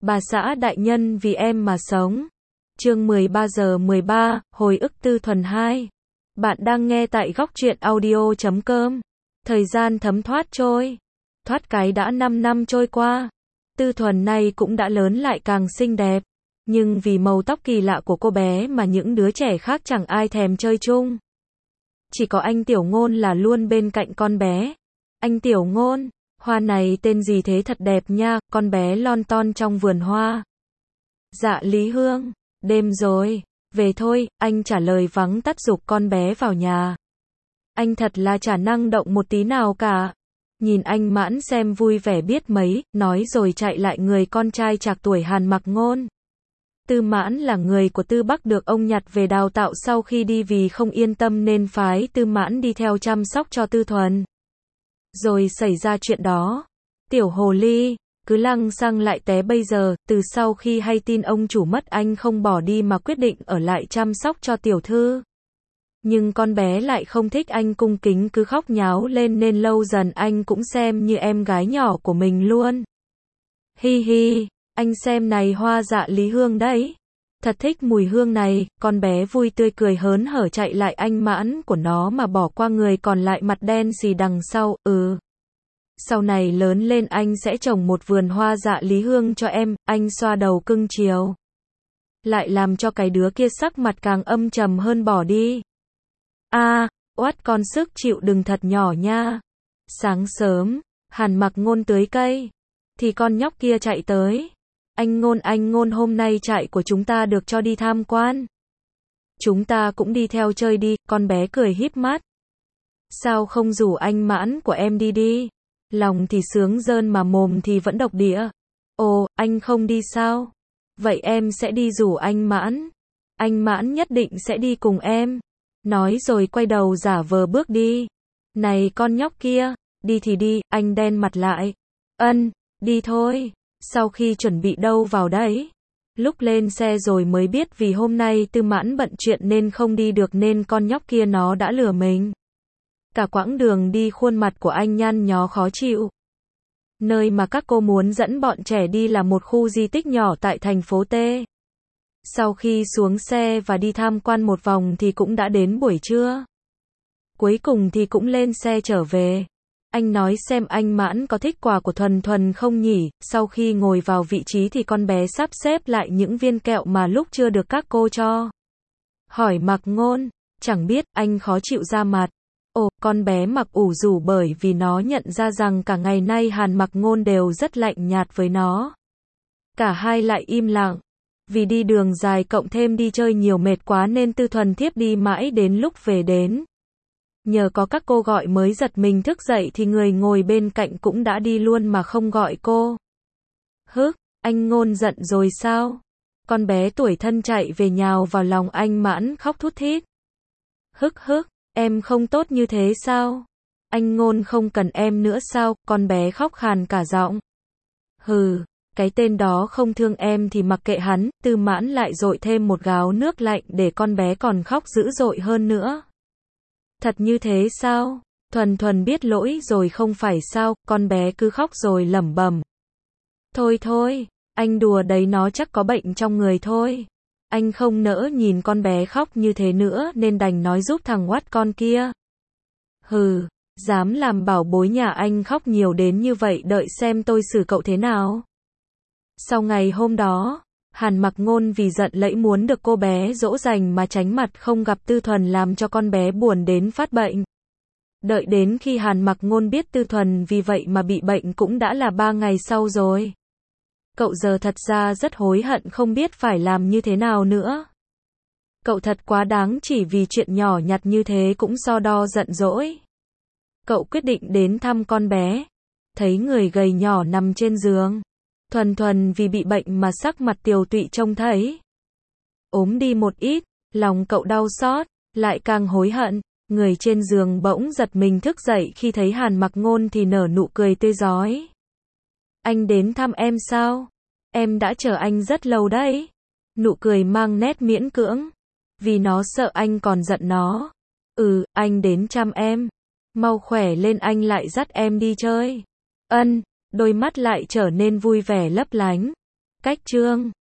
Bà xã đại nhân vì em mà sống. Chương 13:13, hồi ức Tư Thuần 2. Bạn đang nghe tại góc truyện audio.com. Thời gian thấm thoát trôi. Thoát cái đã 5 năm trôi qua. Tư Thuần này cũng đã lớn lại càng xinh đẹp. Nhưng vì màu tóc kỳ lạ của cô bé mà những đứa trẻ khác chẳng ai thèm chơi chung. Chỉ có anh Tiểu Ngôn là luôn bên cạnh con bé. Anh Tiểu Ngôn, hoa này tên gì thế thật đẹp nha, con bé lon ton trong vườn hoa. Dạ Lý Hương, đêm rồi, về thôi, anh trả lời vắng tắt giục con bé vào nhà. Anh thật là chả năng động một tí nào cả. Nhìn anh Mãn xem vui vẻ biết mấy, nói rồi chạy lại người con trai trạc tuổi Hàn Mặc Ngôn. Tư Mãn là người của Tư Bắc được ông nhặt về đào tạo sau khi đi vì không yên tâm nên phái Tư Mãn đi theo chăm sóc cho Tư Thuần. Rồi xảy ra chuyện đó. Tiểu hồ ly, cứ lăng xăng lại té bây giờ, từ sau khi hay tin ông chủ mất anh không bỏ đi mà quyết định ở lại chăm sóc cho tiểu thư. Nhưng con bé lại không thích anh cung kính cứ khóc nháo lên nên lâu dần anh cũng xem như em gái nhỏ của mình luôn. Hi hi, anh xem này hoa dạ Lý Hương đấy. Thật thích mùi hương này, con bé vui tươi cười hớn hở chạy lại anh Mãn của nó mà bỏ qua người còn lại mặt đen xì đằng sau, Sau này lớn lên anh sẽ trồng một vườn hoa dạ Lý Hương cho em, anh xoa đầu cưng chiều. Lại làm cho cái đứa kia sắc mặt càng âm trầm hơn bỏ đi. Oát con sức chịu đừng thật nhỏ nha. Sáng sớm, Hàn Mặc Ngôn tưới cây. Thì con nhóc kia chạy tới. Anh Ngôn hôm nay trại của chúng ta được cho đi tham quan. Chúng ta cũng đi theo chơi đi, con bé cười híp mắt. Sao không rủ anh Mãn của em đi đi? Lòng thì sướng rơn mà mồm thì vẫn độc địa. Ồ, anh không đi sao? Vậy em sẽ đi rủ anh Mãn. Anh Mãn nhất định sẽ đi cùng em. Nói rồi quay đầu giả vờ bước đi. Này con nhóc kia, đi thì đi, anh đen mặt lại. Đi thôi. Sau khi chuẩn bị đâu vào đấy. Lúc lên xe rồi mới biết vì hôm nay Tư Mãn bận chuyện nên không đi được nên con nhóc kia nó đã lừa mình. Cả quãng đường đi khuôn mặt của anh nhăn nhó khó chịu. Nơi mà các cô muốn dẫn bọn trẻ đi là một khu di tích nhỏ tại thành phố T. Sau khi xuống xe và đi tham quan một vòng thì cũng đã đến buổi trưa. Cuối cùng thì cũng lên xe trở về. Anh nói xem anh Mãn có thích quà của Thuần Thuần không nhỉ? Sau khi ngồi vào vị trí thì con bé sắp xếp lại những viên kẹo mà lúc chưa được các cô cho. Hỏi Mặc Ngôn, chẳng biết, anh khó chịu ra mặt. Con bé mặc ủ rủ bởi vì nó nhận ra rằng cả ngày nay Hàn Mặc Ngôn đều rất lạnh nhạt với nó. Cả hai lại im lặng. Vì đi đường dài cộng thêm đi chơi nhiều mệt quá nên Tư Thuần thiếp đi mãi đến lúc về đến. Nhờ có các cô gọi mới giật mình thức dậy thì người ngồi bên cạnh cũng đã đi luôn mà không gọi cô. Anh Ngôn giận rồi sao? Con bé tuổi thân chạy về nhào vào lòng anh Mãn khóc thút thít. Em không tốt như thế sao? Anh Ngôn không cần em nữa sao? Con bé khóc khàn cả giọng. Cái tên đó không thương em thì mặc kệ hắn. Tư Mãn lại dội thêm một gáo nước lạnh để con bé còn khóc dữ dội hơn nữa. Thật như thế sao? Thuần biết lỗi rồi không phải sao? Con bé cứ khóc rồi lẩm bẩm. Thôi, anh đùa đấy, nó chắc có bệnh trong người thôi. Anh không nỡ nhìn con bé khóc như thế nữa nên đành nói giúp thằng oát con kia. Dám làm bảo bối nhà anh khóc nhiều đến như vậy, đợi xem tôi xử cậu thế nào. Sau ngày hôm đó, Hàn Mặc Ngôn vì giận lẫy muốn được cô bé dỗ dành mà tránh mặt không gặp Tư Thuần làm cho con bé buồn đến phát bệnh. Đợi đến khi Hàn Mặc Ngôn biết Tư Thuần vì vậy mà bị bệnh cũng đã là 3 ngày sau rồi. Cậu giờ thật ra rất hối hận không biết phải làm như thế nào nữa. Cậu thật quá đáng, chỉ vì chuyện nhỏ nhặt như thế cũng so đo giận dỗi. Cậu quyết định đến thăm con bé. Thấy người gầy nhỏ nằm trên giường. Thuần vì bị bệnh mà sắc mặt tiều tụy trông thấy ốm đi một ít, lòng cậu đau xót, lại càng hối hận. Người trên giường bỗng giật mình thức dậy khi thấy Hàn Mặc Ngôn thì nở nụ cười tươi rói. Anh đến thăm em sao? Em đã chờ anh rất lâu đấy. Nụ cười mang nét miễn cưỡng. Vì nó sợ anh còn giận nó. Anh đến chăm em. Mau khỏe lên anh lại dắt em đi chơi. Đôi mắt lại trở nên vui vẻ lấp lánh. Cách chương